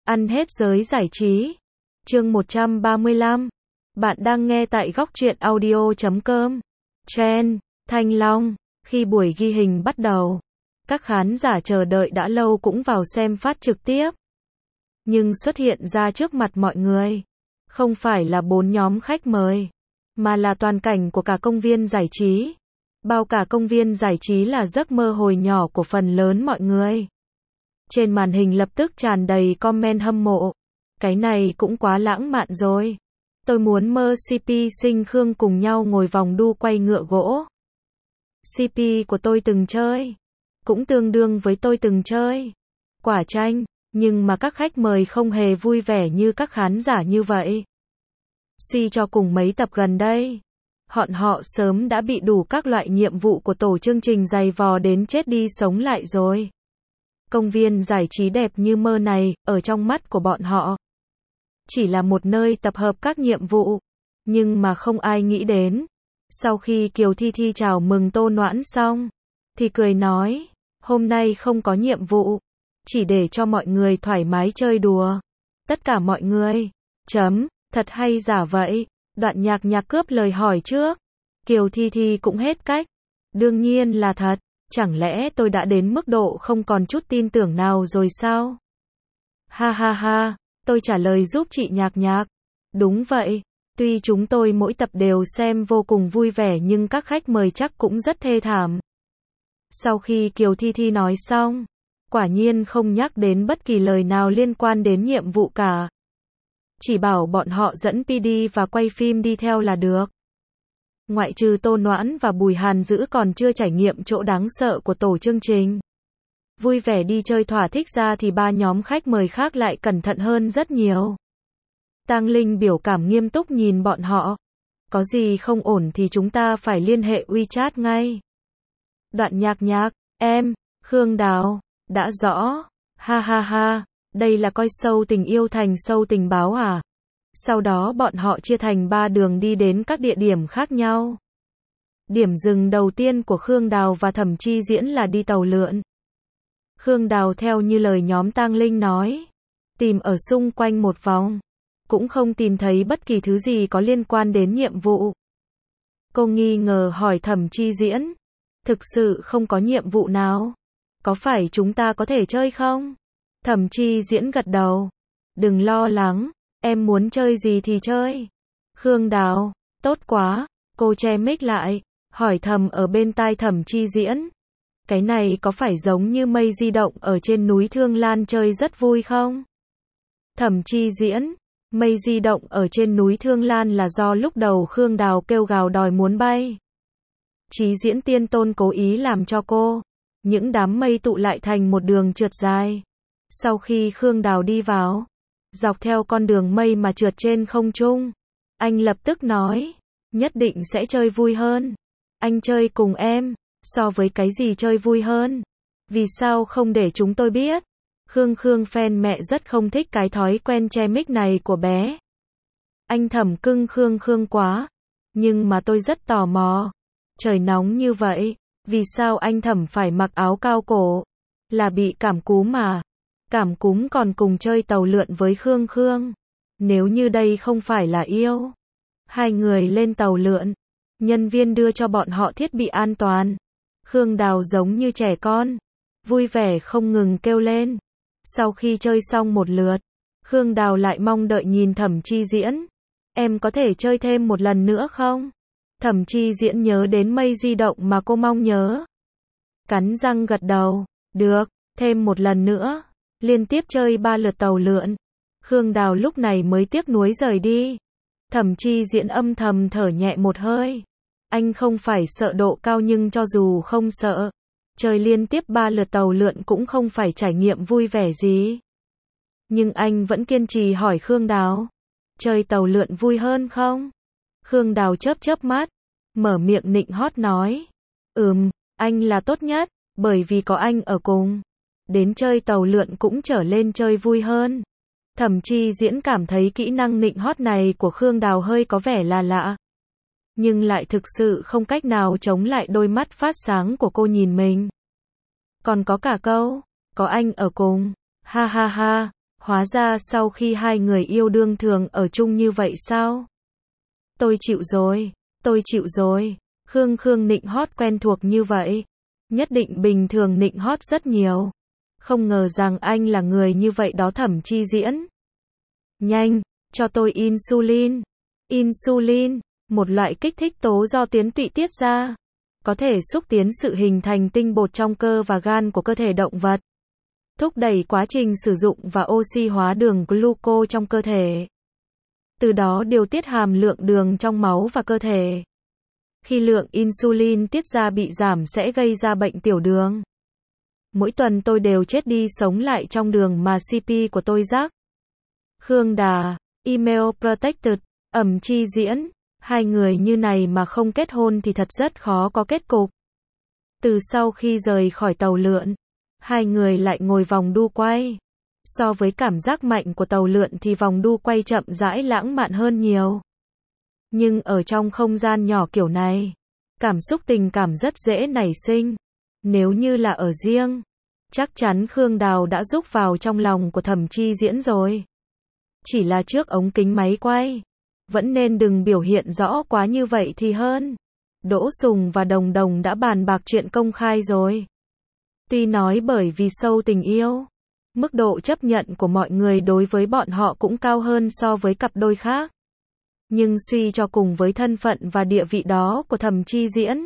Ăn hết giới giải trí. Chương 135. Bạn đang nghe tại góc truyện audio.com. Trend, Thanh Long. Khi buổi ghi hình bắt đầu, các khán giả chờ đợi đã lâu cũng vào xem phát trực tiếp. Nhưng xuất hiện ra trước mặt mọi người, không phải là 4 nhóm khách mời, mà là toàn cảnh của cả công viên giải trí. Bao cả công viên giải trí là giấc mơ hồi nhỏ của phần lớn mọi người. Trên màn hình lập tức tràn đầy comment hâm mộ. Cái này cũng quá lãng mạn rồi. Tôi muốn mơ CP Sinh Khương cùng nhau ngồi vòng đu quay ngựa gỗ. CP của tôi từng chơi, cũng tương đương với tôi từng chơi. Quả chanh, nhưng mà các khách mời không hề vui vẻ như các khán giả như vậy. Suy cho cùng mấy tập gần đây, họ sớm đã bị đủ các loại nhiệm vụ của tổ chương trình dày vò đến chết đi sống lại rồi. Công viên giải trí đẹp như mơ này, ở trong mắt của bọn họ, chỉ là một nơi tập hợp các nhiệm vụ. Nhưng mà không ai nghĩ đến, sau khi Kiều Thi Thi chào mừng Tô Noãn xong, thì cười nói, hôm nay không có nhiệm vụ, chỉ để cho mọi người thoải mái chơi đùa. Tất cả mọi người, thật hay giả vậy? Đoạn nhạc cướp lời hỏi trước. Kiều Thi Thi cũng hết cách. Đương nhiên là thật, chẳng lẽ tôi đã đến mức độ không còn chút tin tưởng nào rồi sao? Ha ha ha, tôi trả lời giúp chị nhạc. Đúng vậy, tuy chúng tôi mỗi tập đều xem vô cùng vui vẻ nhưng các khách mời chắc cũng rất thê thảm. Sau khi Kiều Thi Thi nói xong, quả nhiên không nhắc đến bất kỳ lời nào liên quan đến nhiệm vụ cả. Chỉ bảo bọn họ dẫn PD và quay phim đi theo là được. Ngoại trừ Tô Noãn và Bùi Hàn Dữ còn chưa trải nghiệm chỗ đáng sợ của tổ chương trình, vui vẻ đi chơi thỏa thích ra thì 3 nhóm khách mời khác lại cẩn thận hơn rất nhiều. Tang Linh biểu cảm nghiêm túc nhìn bọn họ. Có gì không ổn thì chúng ta phải liên hệ WeChat ngay. Đoạn nhạc, em, Khương Đào, đã rõ. Ha ha ha, đây là coi show tình yêu thành show tình báo à? Sau đó bọn họ chia thành 3 đường đi đến các địa điểm khác nhau. Điểm dừng đầu tiên của Khương Đào và Thẩm Chi Diễn là đi tàu lượn. Khương Đào theo như lời nhóm Tang Linh nói, tìm ở xung quanh một vòng, cũng không tìm thấy bất kỳ thứ gì có liên quan đến nhiệm vụ. Cô nghi ngờ hỏi Thẩm Chi Diễn, thực sự không có nhiệm vụ nào? Có phải chúng ta có thể chơi không? Thẩm Chi Diễn gật đầu. Đừng lo lắng, em muốn chơi gì thì chơi. Khương Đào, tốt quá. Cô che mic lại, hỏi thầm ở bên tai Thẩm Chi Diễn. Cái này có phải giống như mây di động ở trên núi Thương Lan chơi rất vui không? Thẩm Chi Diễn, mây di động ở trên núi Thương Lan là do lúc đầu Khương Đào kêu gào đòi muốn bay. Chí Diễn Tiên Tôn cố ý làm cho cô. Những đám mây tụ lại thành một đường trượt dài. Sau khi Khương Đào đi vào, dọc theo con đường mây mà trượt trên không trung, anh lập tức nói, nhất định sẽ chơi vui hơn. Anh chơi cùng em, so với cái gì chơi vui hơn? Vì sao không để chúng tôi biết? Khương fan mẹ rất không thích cái thói quen che mic này của bé. Anh Thẩm cưng Khương quá. Nhưng mà tôi rất tò mò. Trời nóng như vậy, vì sao anh Thẩm phải mặc áo cao cổ? Là bị cảm cúm mà. Cảm cúm còn cùng chơi tàu lượn với Khương. Nếu như đây không phải là yêu. Hai người lên tàu lượn, nhân viên đưa cho bọn họ thiết bị an toàn. Khương Đào giống như trẻ con, vui vẻ không ngừng kêu lên. Sau khi chơi xong một lượt, Khương Đào lại mong đợi nhìn Thẩm Chi Diễn. Em có thể chơi thêm một lần nữa không? Thẩm Chi Diễn nhớ đến mây di động mà cô mong nhớ. Cắn răng gật đầu, được, thêm một lần nữa. Liên tiếp chơi 3 lượt tàu lượn. Khương Đào lúc này mới tiếc nuối rời đi. Thẩm Chi Diễn âm thầm thở nhẹ một hơi. Anh không phải sợ độ cao nhưng cho dù không sợ, chơi liên tiếp 3 lượt tàu lượn cũng không phải trải nghiệm vui vẻ gì. Nhưng anh vẫn kiên trì hỏi Khương Đào, chơi tàu lượn vui hơn không? Khương Đào chớp mắt, mở miệng nịnh hót nói, anh là tốt nhất, bởi vì có anh ở cùng. Đến chơi tàu lượn cũng trở lên chơi vui hơn. Thẩm Chi Diễn cảm thấy kỹ năng nịnh hót này của Khương Đào hơi có vẻ là lạ. Nhưng lại thực sự không cách nào chống lại đôi mắt phát sáng của cô nhìn mình. Còn có cả câu, có anh ở cùng. Ha ha ha, Hóa ra sau khi hai người yêu đương thường ở chung như vậy sao? Tôi chịu rồi, tôi chịu rồi. Khương nịnh hót quen thuộc như vậy. Nhất định bình thường nịnh hót rất nhiều. Không ngờ rằng anh là người như vậy đó. Thẩm Chi Diễn. Nhanh, cho tôi insulin. Insulin, một loại kích thích tố do tuyến tụy tiết ra. Có thể xúc tiến sự hình thành tinh bột trong cơ và gan của cơ thể động vật. Thúc đẩy quá trình sử dụng và oxy hóa đường gluco trong cơ thể. Từ đó điều tiết hàm lượng đường trong máu và cơ thể. Khi lượng insulin tiết ra bị giảm sẽ gây ra bệnh tiểu đường. Mỗi tuần tôi đều chết đi sống lại trong đường mà CP của tôi rác. Khương Đà, email protected, Chi Diễn. Hai người như này mà không kết hôn thì thật rất khó có kết cục. Từ sau khi rời khỏi tàu lượn, hai người lại ngồi vòng đu quay. So với cảm giác mạnh của tàu lượn thì vòng đu quay chậm rãi lãng mạn hơn nhiều. Nhưng ở trong không gian nhỏ kiểu này, cảm xúc tình cảm rất dễ nảy sinh. Nếu như là ở riêng, chắc chắn Khương Đào đã rúc vào trong lòng của Thẩm Chi Diễn rồi. Chỉ là trước ống kính máy quay, vẫn nên đừng biểu hiện rõ quá như vậy thì hơn. Đỗ Sùng và Đồng Đồng đã bàn bạc chuyện công khai rồi. Tuy nói bởi vì sâu tình yêu, mức độ chấp nhận của mọi người đối với bọn họ cũng cao hơn so với cặp đôi khác. Nhưng suy cho cùng với thân phận và địa vị đó của Thẩm Chi Diễn,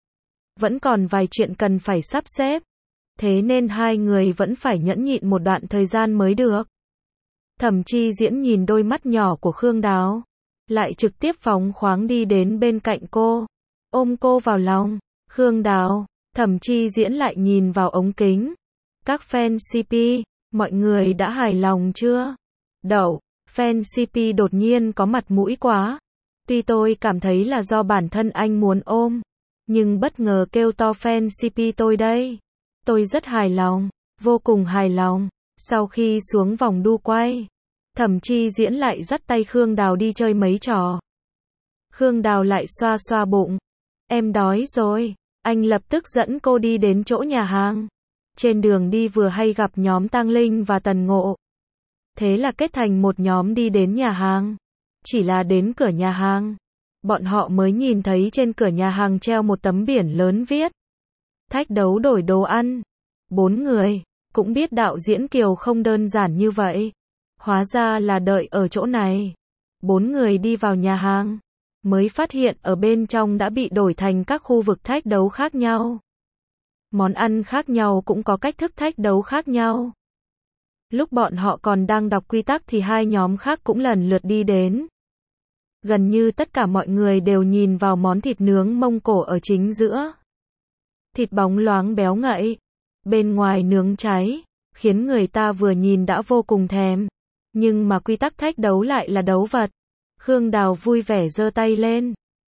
vẫn còn vài chuyện cần phải sắp xếp. Thế nên hai người vẫn phải nhẫn nhịn một đoạn thời gian mới được. Thẩm Chi Diễn nhìn đôi mắt nhỏ của Khương Đào, lại trực tiếp phóng khoáng đi đến bên cạnh cô, ôm cô vào lòng. Khương Đào, Thẩm Chi Diễn lại nhìn vào ống kính. Các fan CP, mọi người đã hài lòng chưa? Đậu, fan CP đột nhiên có mặt mũi quá. Tuy tôi cảm thấy là do bản thân anh muốn ôm, nhưng bất ngờ kêu to fan CP tôi đây. Tôi rất hài lòng, vô cùng hài lòng. Sau khi xuống vòng đu quay, Thẩm Chi Diễn lại dắt tay Khương Đào đi chơi mấy trò. Khương Đào lại xoa xoa bụng. Em đói rồi. Anh lập tức dẫn cô đi đến chỗ nhà hàng. Trên đường đi vừa hay gặp nhóm Tang Linh và Tần Ngộ. Thế là kết thành một nhóm đi đến nhà hàng. Chỉ là đến cửa nhà hàng, bọn họ mới nhìn thấy trên cửa nhà hàng treo một tấm biển lớn viết thách đấu đổi đồ ăn. 4 người, cũng biết đạo diễn Kiều không đơn giản như vậy. Hóa ra là đợi ở chỗ này. 4 người đi vào nhà hàng, mới phát hiện ở bên trong đã bị đổi thành các khu vực thách đấu khác nhau. Món ăn khác nhau cũng có cách thức thách đấu khác nhau. Lúc bọn họ còn đang đọc quy tắc thì hai nhóm khác cũng lần lượt đi đến. Gần như tất cả mọi người đều nhìn vào món thịt nướng Mông Cổ ở chính giữa. Thịt bóng loáng béo ngậy, bên ngoài nướng cháy, khiến người ta vừa nhìn đã vô cùng thèm. Nhưng mà quy tắc thách đấu lại là đấu vật. Khương Đào vui vẻ giơ tay lên.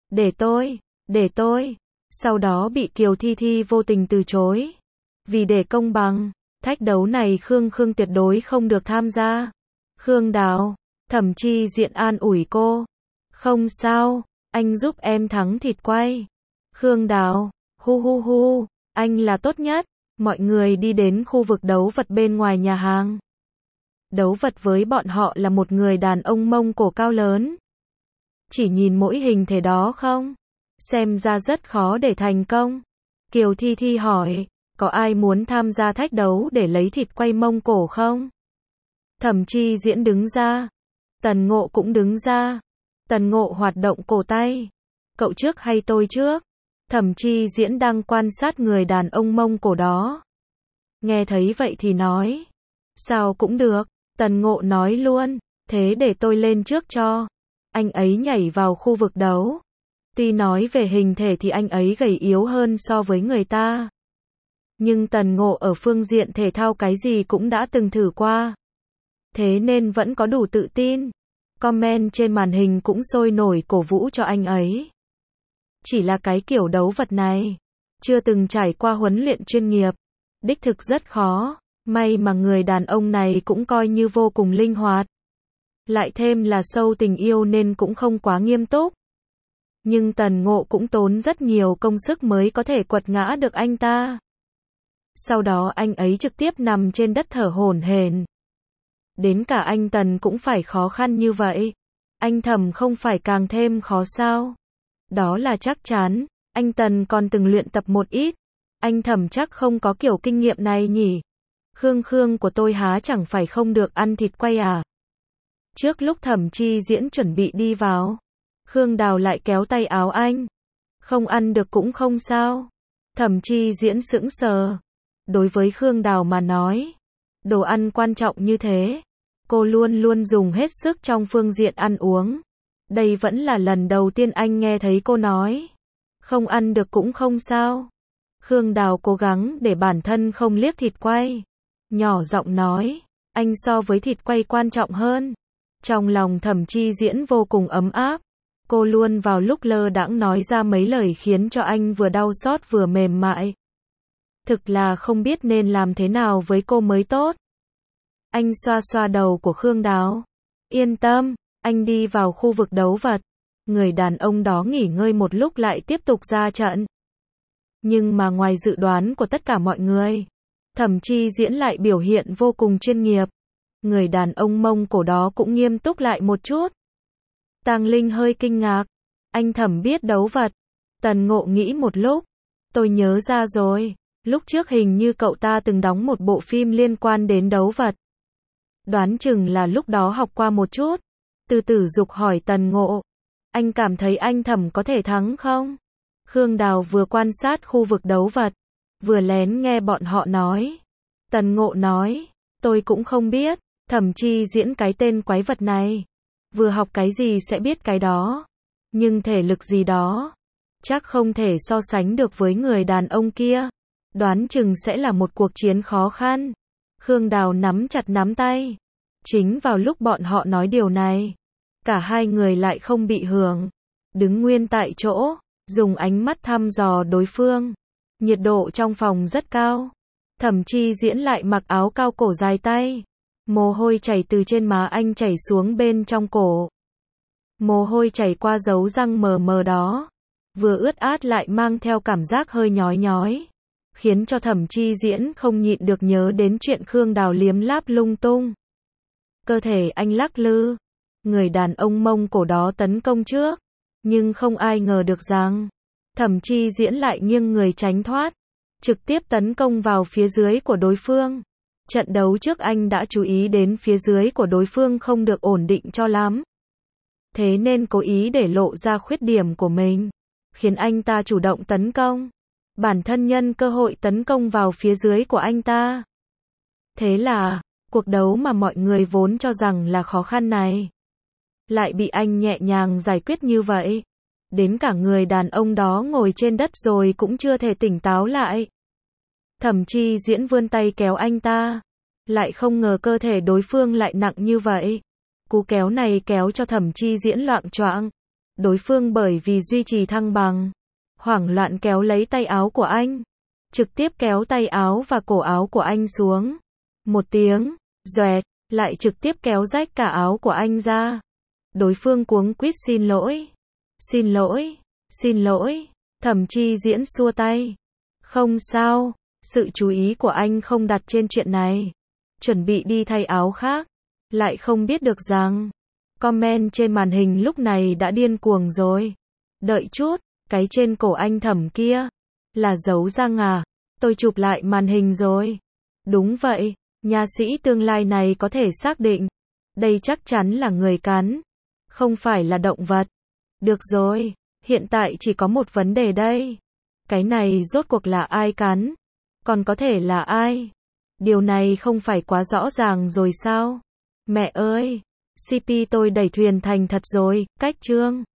Để tôi. Sau đó bị Kiều Thi Thi vô tình từ chối. Vì để công bằng, thách đấu này Khương tuyệt đối không được tham gia. Khương Đào, Thẩm Chi Diễn an ủi cô. Không sao, anh giúp em thắng thịt quay. Khương Đào, hu, anh là tốt nhất. Mọi người đi đến khu vực đấu vật bên ngoài nhà hàng. Đấu vật với bọn họ là một người đàn ông Mông Cổ cao lớn. Chỉ nhìn mỗi hình thể đó không? Xem ra rất khó để thành công. Kiều Thi Thi hỏi, có ai muốn tham gia thách đấu để lấy thịt quay Mông Cổ không? Thẩm Chi Diễn đứng ra. Tần Ngộ cũng đứng ra. Tần Ngộ hoạt động cổ tay. Cậu trước hay tôi trước? Thẩm Chi Diễn đang quan sát người đàn ông Mông Cổ đó. Nghe thấy vậy thì nói. Sao cũng được. Tần Ngộ nói luôn. Thế để tôi lên trước cho. Anh ấy nhảy vào khu vực đấu. Tuy nói về hình thể thì anh ấy gầy yếu hơn so với người ta. Nhưng Tần Ngộ ở phương diện thể thao cái gì cũng đã từng thử qua. Thế nên vẫn có đủ tự tin. Comment trên màn hình cũng sôi nổi cổ vũ cho anh ấy. Chỉ là cái kiểu đấu vật này, chưa từng trải qua huấn luyện chuyên nghiệp, đích thực rất khó. May mà người đàn ông này cũng coi như vô cùng linh hoạt. Lại thêm là sâu tình yêu nên cũng không quá nghiêm túc. Nhưng Tần Ngộ cũng tốn rất nhiều công sức mới có thể quật ngã được anh ta. Sau đó anh ấy trực tiếp nằm trên đất thở hổn hển. Đến cả anh Tần cũng phải khó khăn như vậy. Anh Thẩm không phải càng thêm khó sao? Đó là chắc chắn, anh Tần còn từng luyện tập một ít. Anh Thẩm chắc không có kiểu kinh nghiệm này nhỉ? Khương Khương của tôi há chẳng phải không được ăn thịt quay à? Trước lúc Thẩm Chi Diễn chuẩn bị đi vào, Khương Đào lại kéo tay áo anh. Không ăn được cũng không sao. Thẩm Chi Diễn sững sờ. Đối với Khương Đào mà nói, đồ ăn quan trọng như thế, cô luôn luôn dùng hết sức trong phương diện ăn uống. Đây vẫn là lần đầu tiên anh nghe thấy cô nói, không ăn được cũng không sao. Khương Đào cố gắng để bản thân không liếc thịt quay. Nhỏ giọng nói, anh so với thịt quay quan trọng hơn. Trong lòng Thẩm Chi Diễn vô cùng ấm áp. Cô luôn vào lúc lơ đãng nói ra mấy lời khiến cho anh vừa đau xót vừa mềm mại. Thực là không biết nên làm thế nào với cô mới tốt. Anh xoa xoa đầu của Khương Đào. Yên tâm, anh đi vào khu vực đấu vật. Người đàn ông đó nghỉ ngơi một lúc lại tiếp tục ra trận. Nhưng mà ngoài dự đoán của tất cả mọi người, Thẩm Chi Diễn lại biểu hiện vô cùng chuyên nghiệp. Người đàn ông Mông Cổ đó cũng nghiêm túc lại một chút. Tang Linh hơi kinh ngạc. Anh Thẩm biết đấu vật. Tần Ngộ nghĩ một lúc. Tôi nhớ ra rồi. Lúc trước hình như cậu ta từng đóng một bộ phim liên quan đến đấu vật. Đoán chừng là lúc đó học qua một chút. Từ Tử Dục hỏi Tần Ngộ. Anh cảm thấy anh Thẩm có thể thắng không? Khương Đào vừa quan sát khu vực đấu vật, vừa lén nghe bọn họ nói. Tần Ngộ nói. Tôi cũng không biết. Thẩm Chi Diễn cái tên quái vật này. Vừa học cái gì sẽ biết cái đó. Nhưng thể lực gì đó, chắc không thể so sánh được với người đàn ông kia. Đoán chừng sẽ là một cuộc chiến khó khăn. Khương Đào nắm chặt nắm tay. Chính vào lúc bọn họ nói điều này, cả hai người lại không bị hưởng. Đứng nguyên tại chỗ, dùng ánh mắt thăm dò đối phương. Nhiệt độ trong phòng rất cao. Thẩm Chi Diễn lại mặc áo cao cổ dài tay. Mồ hôi chảy từ trên má anh chảy xuống bên trong cổ. Mồ hôi chảy qua dấu răng mờ mờ đó. Vừa ướt át lại mang theo cảm giác hơi nhói nhói. Khiến cho Thẩm Chi Diễn không nhịn được nhớ đến chuyện Khương Đào liếm láp lung tung. Cơ thể anh lắc lư. Người đàn ông Mông Cổ đó tấn công trước. Nhưng không ai ngờ được rằng Thẩm Chi Diễn lại nghiêng người tránh thoát. Trực tiếp tấn công vào phía dưới của đối phương. Trận đấu trước anh đã chú ý đến phía dưới của đối phương không được ổn định cho lắm. Thế nên cố ý để lộ ra khuyết điểm của mình. Khiến anh ta chủ động tấn công. Bản thân nhân cơ hội tấn công vào phía dưới của anh ta. Thế là, cuộc đấu mà mọi người vốn cho rằng là khó khăn này, lại bị anh nhẹ nhàng giải quyết như vậy. Đến cả người đàn ông đó ngồi trên đất rồi cũng chưa thể tỉnh táo lại. Thẩm Chi Diễn vươn tay kéo anh ta. Lại không ngờ cơ thể đối phương lại nặng như vậy. Cú kéo này kéo cho Thẩm Chi Diễn loạng choạng. Đối phương bởi vì duy trì thăng bằng, hoảng loạn kéo lấy tay áo của anh. Trực tiếp kéo tay áo và cổ áo của anh xuống. Một tiếng, doẹt, lại trực tiếp kéo rách cả áo của anh ra. Đối phương cuống quýt xin lỗi. Xin lỗi, xin lỗi. Thẩm Chi Diễn xua tay. Không sao, sự chú ý của anh không đặt trên chuyện này. Chuẩn bị đi thay áo khác. Lại không biết được rằng comment trên màn hình lúc này đã điên cuồng rồi. Đợi chút, cái trên cổ anh Thẩm kia là dấu răng à? Tôi chụp lại màn hình rồi. Đúng vậy, nha sĩ tương lai này có thể xác định đây chắc chắn là người cắn, không phải là động vật. Được rồi, hiện tại chỉ có một vấn đề đây. Cái này rốt cuộc là ai cắn? Còn có thể là ai? Điều này không phải quá rõ ràng rồi sao? Mẹ ơi, CP tôi đẩy thuyền thành thật rồi, cách chương.